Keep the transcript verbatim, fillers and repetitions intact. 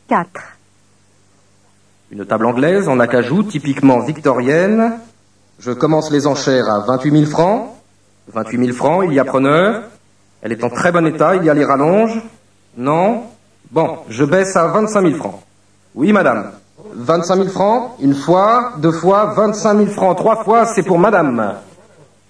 quatre. Une table anglaise en acajou, typiquement victorienne. Je commence les enchères à vingt-huit mille francs. vingt-huit mille francs, il y a preneur. Elle est en très bon état, il y a les rallonges. Non? Bon, je baisse à vingt-cinq mille francs. Oui, madame. vingt-cinq mille francs, une fois, deux fois, vingt-cinq mille francs, trois fois, c'est pour madame.